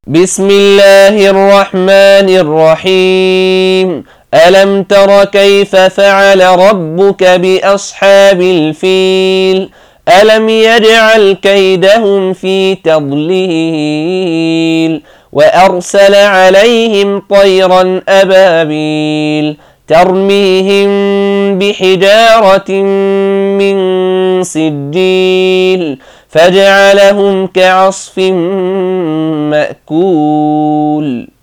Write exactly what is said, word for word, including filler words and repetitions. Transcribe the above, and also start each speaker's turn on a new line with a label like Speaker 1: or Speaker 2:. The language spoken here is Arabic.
Speaker 1: بسم الله الرحمن الرحيم. ألم تر كيف فعل ربك بأصحاب الفيل؟ ألم يجعل كيدهم في تضليل وأرسل عليهم طيرا أبابيل ترميهم بحجارة من سجيل فجعلهم كعصف مأكول.